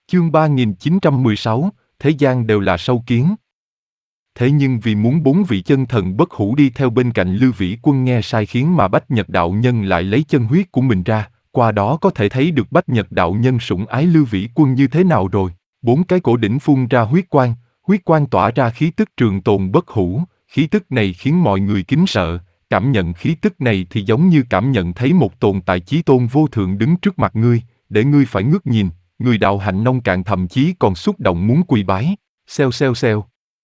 Chương 3916, thế gian đều là sâu kiến. Thế nhưng vì muốn 4 vị chân thần bất hủ đi theo bên cạnh Lưu Vĩ Quân nghe sai khiến mà Bách Nhật đạo nhân lại lấy chân huyết của mình ra, qua đó có thể thấy được Bách Nhật đạo nhân sủng ái Lưu Vĩ Quân như thế nào rồi. 4 cái cổ đỉnh phun ra huyết quang tỏa ra khí tức trường tồn bất hủ, khí tức này khiến mọi người kính sợ, cảm nhận khí tức này thì giống như cảm nhận thấy một tồn tại chí tôn vô thượng đứng trước mặt ngươi, để ngươi phải ngước nhìn. Người đạo hạnh nông cạn thậm chí còn xúc động muốn quỳ bái. Xèo xèo xèo.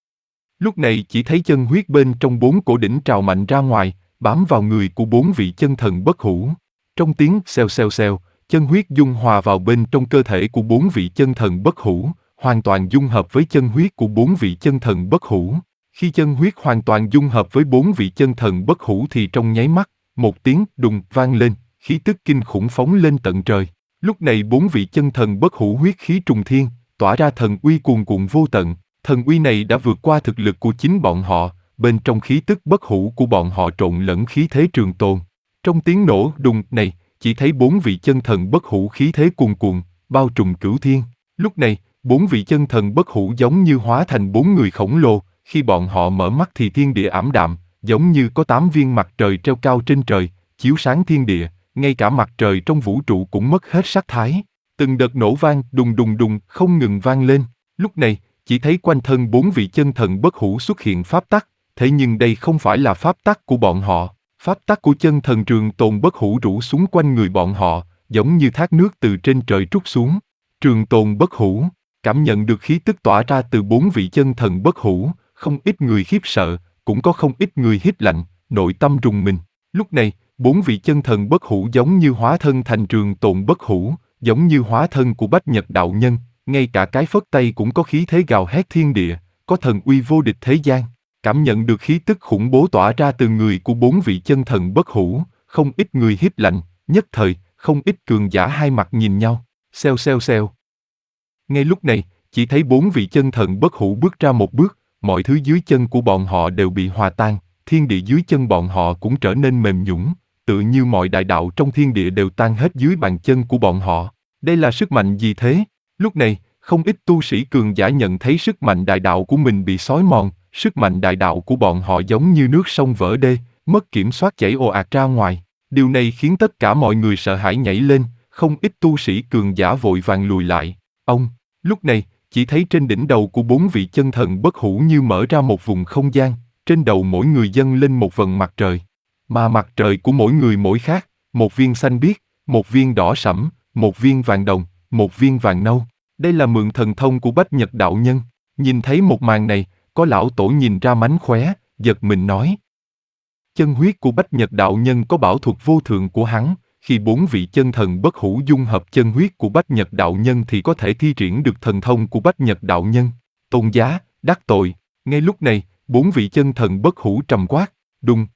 Lúc này chỉ thấy chân huyết bên trong 4 cổ đỉnh trào mạnh ra ngoài, bám vào người của 4 vị chân thần bất hủ. Trong tiếng xèo xèo xèo, chân huyết dung hòa vào bên trong cơ thể của 4 vị chân thần bất hủ, hoàn toàn dung hợp với chân huyết của 4 vị chân thần bất hủ. Khi chân huyết hoàn toàn dung hợp với 4 vị chân thần bất hủ thì trong nháy mắt, một tiếng đùng vang lên, khí tức kinh khủng phóng lên tận trời. Lúc này 4 vị chân thần bất hủ huyết khí trùng thiên, tỏa ra thần uy cuồn cuộn vô tận. Thần uy này đã vượt qua thực lực của chính bọn họ, bên trong khí tức bất hủ của bọn họ trộn lẫn khí thế trường tồn. Trong tiếng nổ đùng này, chỉ thấy 4 vị chân thần bất hủ khí thế cuồn cuộn, bao trùm cửu thiên. Lúc này, 4 vị chân thần bất hủ giống như hóa thành 4 người khổng lồ, khi bọn họ mở mắt thì thiên địa ảm đạm, giống như có 8 viên mặt trời treo cao trên trời, chiếu sáng thiên địa. Ngay cả mặt trời trong vũ trụ cũng mất hết sắc thái. Từng đợt nổ vang đùng đùng đùng không ngừng vang lên. Lúc này, chỉ thấy quanh thân 4 vị chân thần bất hủ xuất hiện pháp tắc, thế nhưng đây không phải là pháp tắc của bọn họ. Pháp tắc của chân thần trường tồn bất hủ rủ xuống quanh người bọn họ, giống như thác nước từ trên trời trút xuống. Trường tồn bất hủ, cảm nhận được khí tức tỏa ra từ 4 vị chân thần bất hủ, không ít người khiếp sợ, cũng có không ít người hít lạnh, nội tâm rùng mình. Lúc này, 4 vị chân thần bất hủ giống như hóa thân thành trường tồn bất hủ, giống như hóa thân của Bách Nhật đạo nhân, ngay cả cái phất tay cũng có khí thế gào hét thiên địa, có thần uy vô địch thế gian. Cảm nhận được khí tức khủng bố tỏa ra từ người của 4 vị chân thần bất hủ, không ít người hít lạnh, nhất thời, không ít cường giả hai mặt nhìn nhau, xèo xèo xèo. Ngay lúc này, chỉ thấy 4 vị chân thần bất hủ bước ra một bước, mọi thứ dưới chân của bọn họ đều bị hòa tan, thiên địa dưới chân bọn họ cũng trở nên mềm nhũn. Tự như mọi đại đạo trong thiên địa đều tan hết dưới bàn chân của bọn họ. Đây là sức mạnh gì thế? Lúc này, không ít tu sĩ cường giả nhận thấy sức mạnh đại đạo của mình bị xói mòn, sức mạnh đại đạo của bọn họ giống như nước sông vỡ đê, mất kiểm soát chảy ồ ạt ra ngoài. Điều này khiến tất cả mọi người sợ hãi nhảy lên, không ít tu sĩ cường giả vội vàng lùi lại. Lúc này, chỉ thấy trên đỉnh đầu của 4 vị chân thần bất hủ như mở ra một vùng không gian, trên đầu mỗi người dâng lên một vầng mặt trời. Mà mặt trời của mỗi người mỗi khác, một viên xanh biếc, một viên đỏ sẫm, một viên vàng đồng, một viên vàng nâu. Đây là mượn thần thông của Bách Nhật đạo nhân. Nhìn thấy một màn này, có lão tổ nhìn ra mánh khóe, giật mình nói. Chân huyết của Bách Nhật đạo nhân có bảo thuật vô thượng của hắn, khi 4 vị chân thần bất hủ dung hợp chân huyết của Bách Nhật đạo nhân thì có thể thi triển được thần thông của Bách Nhật đạo nhân. Tôn giá, đắc tội. Ngay lúc này, 4 vị chân thần bất hủ trầm quát, đùng.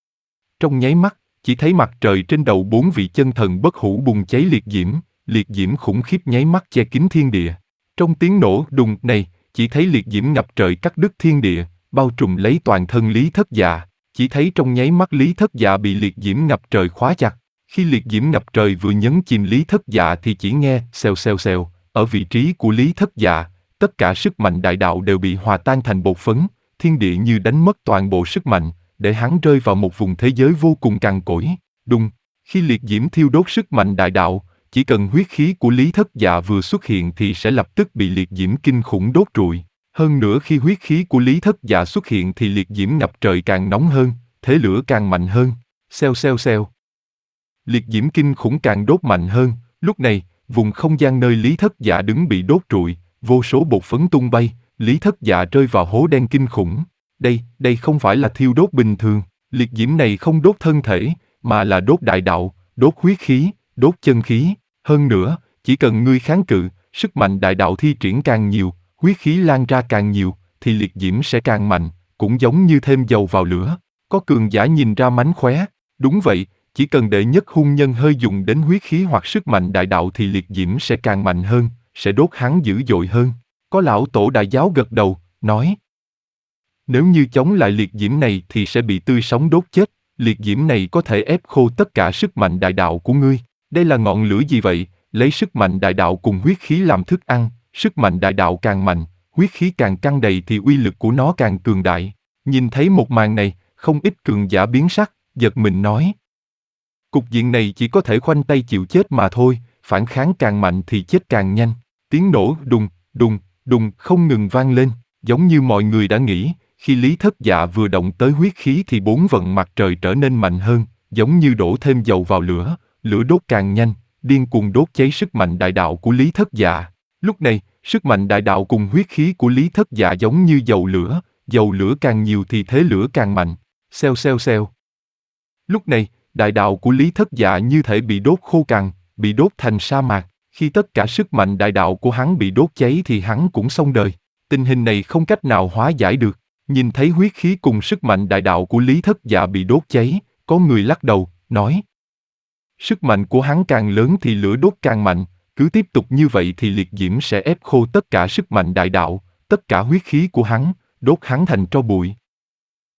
Trong nháy mắt, chỉ thấy mặt trời trên đầu 4 vị chân thần bất hủ bùng cháy liệt diễm khủng khiếp nháy mắt che kín thiên địa. Trong tiếng nổ đùng này, chỉ thấy liệt diễm ngập trời cắt đứt thiên địa, bao trùm lấy toàn thân Lý Thất Dạ. Chỉ thấy trong nháy mắt Lý Thất Dạ bị liệt diễm ngập trời khóa chặt. Khi liệt diễm ngập trời vừa nhấn chìm Lý Thất Dạ thì chỉ nghe xèo xèo xèo, ở vị trí của Lý Thất Dạ, tất cả sức mạnh đại đạo đều bị hòa tan thành bột phấn, thiên địa như đánh mất toàn bộ sức mạnh, để hắn rơi vào một vùng thế giới vô cùng cằn cỗi. Đùng, khi liệt diễm thiêu đốt sức mạnh đại đạo, chỉ cần huyết khí của Lý Thất Dạ vừa xuất hiện thì sẽ lập tức bị liệt diễm kinh khủng đốt trụi. Hơn nữa khi huyết khí của Lý Thất Dạ xuất hiện thì liệt diễm ngập trời càng nóng hơn, thế lửa càng mạnh hơn. Xèo xèo xèo. Liệt diễm kinh khủng càng đốt mạnh hơn, lúc này, vùng không gian nơi Lý Thất Dạ đứng bị đốt trụi, vô số bột phấn tung bay, Lý Thất Dạ rơi vào hố đen kinh khủng. Đây không phải là thiêu đốt bình thường, liệt diễm này không đốt thân thể, mà là đốt đại đạo, đốt huyết khí, đốt chân khí. Hơn nữa, chỉ cần ngươi kháng cự, sức mạnh đại đạo thi triển càng nhiều, huyết khí lan ra càng nhiều, thì liệt diễm sẽ càng mạnh, cũng giống như thêm dầu vào lửa. Có cường giả nhìn ra mánh khóe, đúng vậy, chỉ cần đệ nhất hung nhân hơi dùng đến huyết khí hoặc sức mạnh đại đạo thì liệt diễm sẽ càng mạnh hơn, sẽ đốt hắn dữ dội hơn. Có lão tổ đại giáo gật đầu, nói. Nếu như chống lại liệt diễm này thì sẽ bị tươi sống đốt chết, liệt diễm này có thể ép khô tất cả sức mạnh đại đạo của ngươi. Đây là ngọn lửa gì vậy? Lấy sức mạnh đại đạo cùng huyết khí làm thức ăn, sức mạnh đại đạo càng mạnh, huyết khí càng căng đầy thì uy lực của nó càng cường đại. Nhìn thấy một màn này, không ít cường giả biến sắc, giật mình nói. Cục diện này chỉ có thể khoanh tay chịu chết mà thôi, phản kháng càng mạnh thì chết càng nhanh. Tiếng nổ đùng, đùng, đùng không ngừng vang lên, giống như mọi người đã nghĩ, khi Lý Thất Dạ vừa động tới huyết khí thì bốn vận mặt trời trở nên mạnh hơn, giống như đổ thêm dầu vào lửa, lửa đốt càng nhanh, điên cuồng đốt cháy sức mạnh đại đạo của Lý Thất Dạ. Lúc này, sức mạnh đại đạo cùng huyết khí của Lý Thất Dạ giống như dầu lửa càng nhiều thì thế lửa càng mạnh. Xèo xèo xèo. Lúc này, đại đạo của Lý Thất Dạ như thể bị đốt khô cằn, bị đốt thành sa mạc. Khi tất cả sức mạnh đại đạo của hắn bị đốt cháy thì hắn cũng xong đời. Tình hình này không cách nào hóa giải được. Nhìn thấy huyết khí cùng sức mạnh đại đạo của Lý Thất Dạ bị đốt cháy, có người lắc đầu, nói. Sức mạnh của hắn càng lớn thì lửa đốt càng mạnh, cứ tiếp tục như vậy thì liệt diễm sẽ ép khô tất cả sức mạnh đại đạo, tất cả huyết khí của hắn, đốt hắn thành tro bụi.